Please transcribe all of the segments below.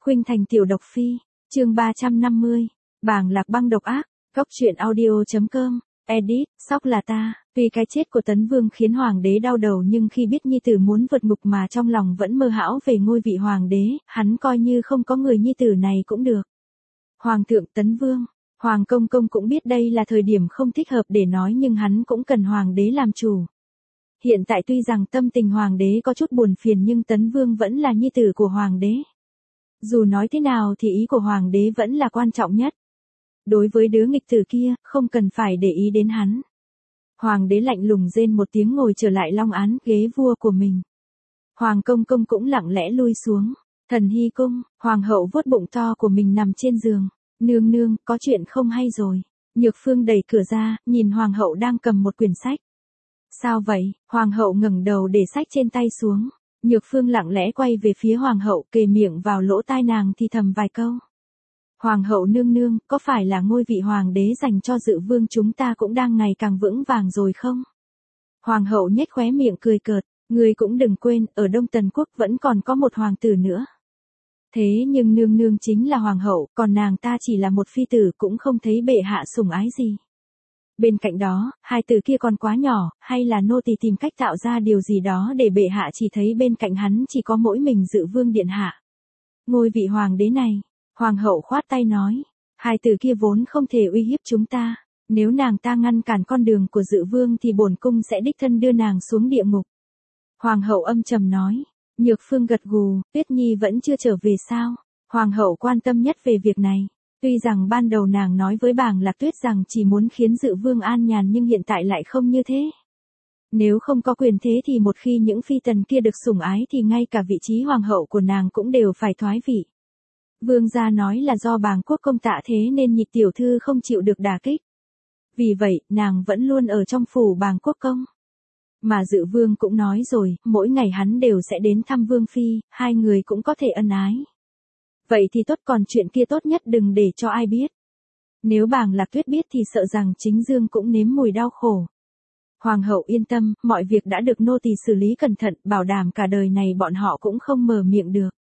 Khuynh Thành tiểu độc phi, chương 350, Bàng Lạc Băng độc ác, Cốc truyện audio.com, edit, sóc là ta. Tuy cái chết của Tấn Vương khiến hoàng đế đau đầu nhưng khi biết nhi tử muốn vượt ngục mà trong lòng vẫn mơ hão về ngôi vị hoàng đế, hắn coi như không có người nhi tử này cũng được. Hoàng thượng Tấn Vương, Hoàng công công cũng biết đây là thời điểm không thích hợp để nói nhưng hắn cũng cần hoàng đế làm chủ. Hiện tại tuy rằng tâm tình hoàng đế có chút buồn phiền nhưng Tấn Vương vẫn là nhi tử của hoàng đế. Dù nói thế nào thì ý của hoàng đế vẫn là quan trọng nhất. Đối với đứa nghịch tử kia, không cần phải để ý đến hắn. Hoàng đế lạnh lùng rên một tiếng ngồi trở lại long án ghế vua của mình. Hoàng công công cũng lặng lẽ lui xuống. Thần hy cung, hoàng hậu vuốt bụng to của mình nằm trên giường. Nương nương, có chuyện không hay rồi. Nhược Phương đẩy cửa ra, nhìn hoàng hậu đang cầm một quyển sách. Sao vậy? Hoàng hậu ngẩng đầu để sách trên tay xuống. Nhược Phương lặng lẽ quay về phía hoàng hậu, kề miệng vào lỗ tai nàng thì thầm vài câu. Hoàng hậu nương nương, có phải là ngôi vị hoàng đế dành cho Dự Vương chúng ta cũng đang ngày càng vững vàng rồi không? Hoàng hậu nhếch khóe miệng cười cợt, ngươi cũng đừng quên, ở Đông Tần Quốc vẫn còn có một hoàng tử nữa. Thế nhưng nương nương chính là hoàng hậu, còn nàng ta chỉ là một phi tử cũng không thấy bệ hạ sủng ái gì. Bên cạnh đó, hai tử kia còn quá nhỏ, hay là nô tỳ tìm cách tạo ra điều gì đó để bệ hạ chỉ thấy bên cạnh hắn chỉ có mỗi mình Dự Vương điện hạ. Ngôi vị hoàng đế này, hoàng hậu khoát tay nói, hai tử kia vốn không thể uy hiếp chúng ta, nếu nàng ta ngăn cản con đường của Dự Vương thì bổn cung sẽ đích thân đưa nàng xuống địa ngục. Hoàng hậu âm trầm nói. Nhược Phương gật gù, Tuyết Nhi vẫn chưa trở về sao? Hoàng hậu quan tâm nhất về việc này. Tuy rằng ban đầu nàng nói với Bàng Lạc Tuyết rằng chỉ muốn khiến Dự Vương an nhàn nhưng hiện tại lại không như thế. Nếu không có quyền thế thì một khi những phi tần kia được sủng ái thì ngay cả vị trí hoàng hậu của nàng cũng đều phải thoái vị. Vương gia nói là do Bàng Quốc công tạ thế nên Nhị tiểu thư không chịu được đả kích. Vì vậy, nàng vẫn luôn ở trong phủ Bàng Quốc công. Mà Dự Vương cũng nói rồi, mỗi ngày hắn đều sẽ đến thăm Vương phi, hai người cũng có thể ân ái. Vậy thì tốt, còn chuyện kia tốt nhất đừng để cho ai biết. Nếu Bàng Lạc Tuyết biết thì sợ rằng chính Dương cũng nếm mùi đau khổ. Hoàng hậu yên tâm, mọi việc đã được nô tỳ xử lý cẩn thận, bảo đảm cả đời này bọn họ cũng không mở miệng được.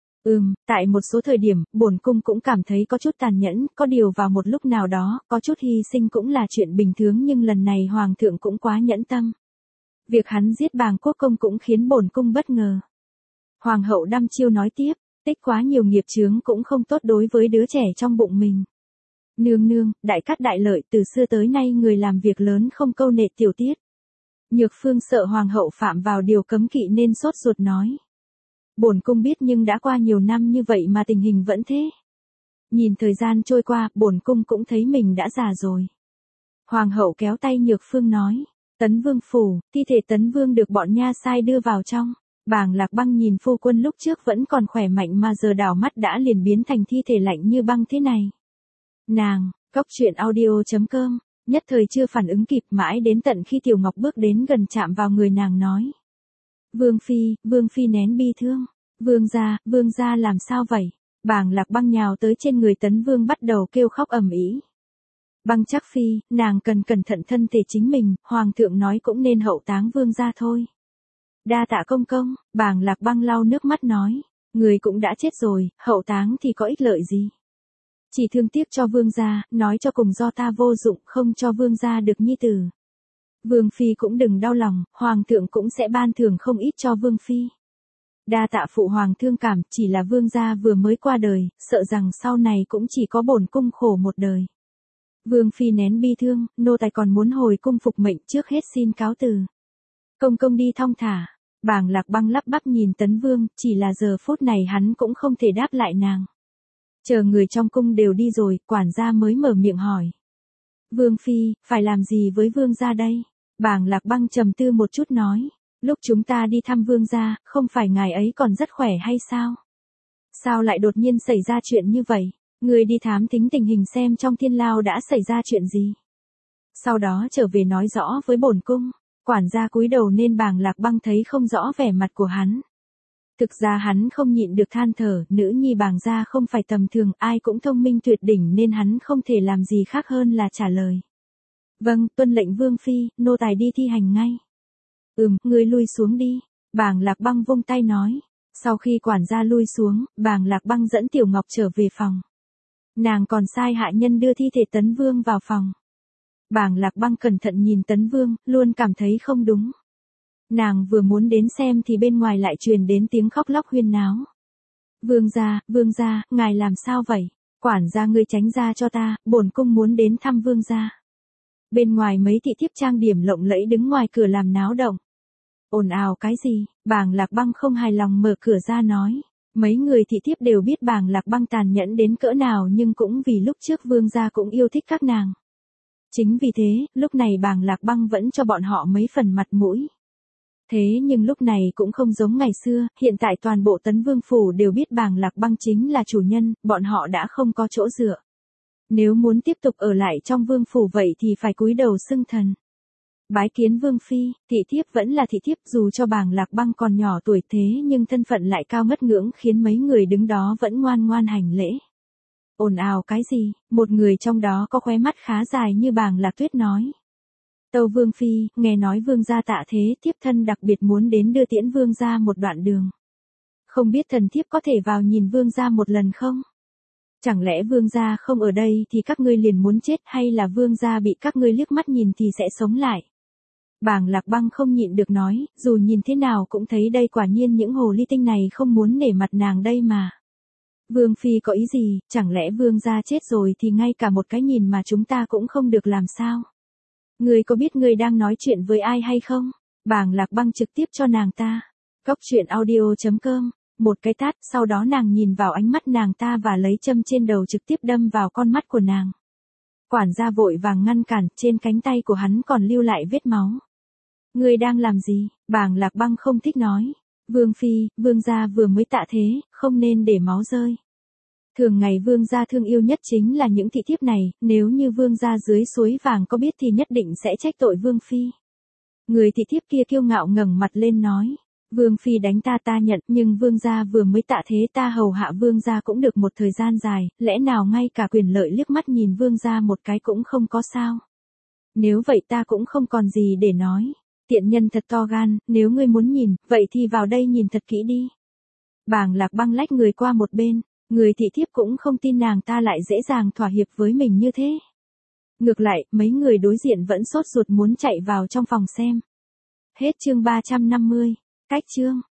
Tại một số thời điểm, bổn cung cũng cảm thấy có chút tàn nhẫn, có điều vào một lúc nào đó, có chút hy sinh cũng là chuyện bình thường nhưng lần này hoàng thượng cũng quá nhẫn tâm. Việc hắn giết Bàng Quốc công cũng khiến bổn cung bất ngờ. Hoàng hậu đăm chiêu nói tiếp, tích quá nhiều nghiệp chướng cũng không tốt đối với đứa trẻ trong bụng mình. Nương nương, đại cát đại lợi, từ xưa tới nay người làm việc lớn không câu nệ tiểu tiết. Nhược Phương sợ hoàng hậu phạm vào điều cấm kỵ nên sốt ruột nói. Bổn cung biết nhưng đã qua nhiều năm như vậy mà tình hình vẫn thế. Nhìn thời gian trôi qua, bổn cung cũng thấy mình đã già rồi. Hoàng hậu kéo tay Nhược Phương nói. Tấn Vương phủ, thi thể Tấn Vương được bọn nha sai đưa vào trong. Bàng Lạc Băng nhìn phu quân lúc trước vẫn còn khỏe mạnh mà giờ đảo mắt đã liền biến thành thi thể lạnh như băng thế này. Nàng, Cốc truyện audio.com, nhất thời chưa phản ứng kịp mãi đến tận khi Tiểu Ngọc bước đến gần chạm vào người nàng nói. Vương Phi nén bi thương. Vương gia làm sao vậy? Bàng Lạc Băng nhào tới trên người Tấn Vương bắt đầu kêu khóc ầm ĩ. Băng chắc phi, nàng cần cẩn thận thân thể chính mình, hoàng thượng nói cũng nên hậu táng vương gia thôi. Đa tạ công công, Bàng Lạc Băng lau nước mắt nói, người cũng đã chết rồi, hậu táng thì có ích lợi gì. Chỉ thương tiếc cho vương gia, nói cho cùng do ta vô dụng không cho vương gia được nhi tử. Vương phi cũng đừng đau lòng, hoàng thượng cũng sẽ ban thưởng không ít cho vương phi. Đa tạ phụ hoàng thương cảm, chỉ là vương gia vừa mới qua đời, sợ rằng sau này cũng chỉ có bổn cung khổ một đời. Vương phi nén bi thương, nô tài còn muốn hồi cung phục mệnh, trước hết xin cáo từ. Công công đi thong thả. Bàng Lạc Băng lắp bắp nhìn Tấn Vương, chỉ là giờ phút này hắn cũng không thể đáp lại nàng. Chờ người trong cung đều đi rồi, quản gia mới mở miệng hỏi. Vương phi, phải làm gì với vương gia đây? Bàng Lạc Băng trầm tư một chút nói, lúc chúng ta đi thăm vương gia, không phải ngài ấy còn rất khỏe hay sao? Sao lại đột nhiên xảy ra chuyện như vậy? Người đi thám thính tình hình xem trong thiên lao đã xảy ra chuyện gì. Sau đó trở về nói rõ với bổn cung. Quản gia cúi đầu nên Bàng Lạc Băng thấy không rõ vẻ mặt của hắn. Thực ra hắn không nhịn được than thở, nữ nhi Bàng gia không phải tầm thường, ai cũng thông minh tuyệt đỉnh nên hắn không thể làm gì khác hơn là trả lời. Vâng, tuân lệnh vương phi, nô tài đi thi hành ngay. Ngươi lui xuống đi. Bàng Lạc Băng vung tay nói. Sau khi quản gia lui xuống, Bàng Lạc Băng dẫn Tiểu Ngọc trở về phòng. Nàng còn sai hạ nhân đưa thi thể Tấn Vương vào phòng. Bàng Lạc Băng cẩn thận nhìn Tấn Vương, luôn cảm thấy không đúng. Nàng vừa muốn đến xem thì bên ngoài lại truyền đến tiếng khóc lóc huyên náo. Vương gia, ngài làm sao vậy? Quản gia ngươi tránh ra cho ta, bổn cung muốn đến thăm vương gia. Bên ngoài mấy thị thiếp trang điểm lộng lẫy đứng ngoài cửa làm náo động. Ồn ào cái gì? Bàng Lạc Băng không hài lòng mở cửa ra nói. Mấy người thị thiếp đều biết Bàng Lạc Băng tàn nhẫn đến cỡ nào nhưng cũng vì lúc trước vương gia cũng yêu thích các nàng. Chính vì thế, lúc này Bàng Lạc Băng vẫn cho bọn họ mấy phần mặt mũi. Thế nhưng lúc này cũng không giống ngày xưa, hiện tại toàn bộ Tấn Vương Phủ đều biết Bàng Lạc Băng chính là chủ nhân, bọn họ đã không có chỗ dựa. Nếu muốn tiếp tục ở lại trong Vương Phủ vậy thì phải cúi đầu xưng thần. Bái kiến Vương Phi, thị thiếp vẫn là thị thiếp dù cho Bàng Lạc Băng còn nhỏ tuổi thế nhưng thân phận lại cao ngất ngưỡng khiến mấy người đứng đó vẫn ngoan ngoan hành lễ. Ồn ào cái gì? Một người trong đó có khóe mắt khá dài như Bàng Lạc Tuyết nói. Tâu Vương Phi, nghe nói vương gia tạ thế, thiếp thân đặc biệt muốn đến đưa tiễn vương gia một đoạn đường. Không biết thần thiếp có thể vào nhìn vương gia một lần không? Chẳng lẽ vương gia không ở đây thì các ngươi liền muốn chết hay là vương gia bị các ngươi liếc mắt nhìn thì sẽ sống lại? Bàng Lạc Băng không nhịn được nói, dù nhìn thế nào cũng thấy đây quả nhiên những hồ ly tinh này không muốn nể mặt nàng đây mà. Vương Phi có ý gì, chẳng lẽ vương gia chết rồi thì ngay cả một cái nhìn mà chúng ta cũng không được làm sao? Ngươi có biết ngươi đang nói chuyện với ai hay không? Bàng Lạc Băng trực tiếp cho nàng ta. Cóc truyện audio.com. Một cái tát, sau đó nàng nhìn vào ánh mắt nàng ta và lấy châm trên đầu trực tiếp đâm vào con mắt của nàng. Quản gia vội vàng ngăn cản, trên cánh tay của hắn còn lưu lại vết máu. Ngươi đang làm gì? Bàng Lạc Băng không thích nói. Vương Phi, vương gia vừa mới tạ thế, không nên để máu rơi. Thường ngày vương gia thương yêu nhất chính là những thị thiếp này, nếu như vương gia dưới suối vàng có biết thì nhất định sẽ trách tội Vương Phi. Người thị thiếp kia kiêu ngạo ngẩng mặt lên nói, Vương Phi đánh ta nhận, nhưng vương gia vừa mới tạ thế ta hầu hạ vương gia cũng được một thời gian dài, lẽ nào ngay cả quyền lợi liếc mắt nhìn vương gia một cái cũng không có sao? Nếu vậy ta cũng không còn gì để nói. Tiện nhân thật to gan, nếu ngươi muốn nhìn, vậy thì vào đây nhìn thật kỹ đi. Bàng Lạc Băng lách người qua một bên. Người thị thiếp cũng không tin nàng ta lại dễ dàng thỏa hiệp với mình như thế. Ngược lại, mấy người đối diện vẫn sốt ruột muốn chạy vào trong phòng xem. Hết chương 350. Cách chương.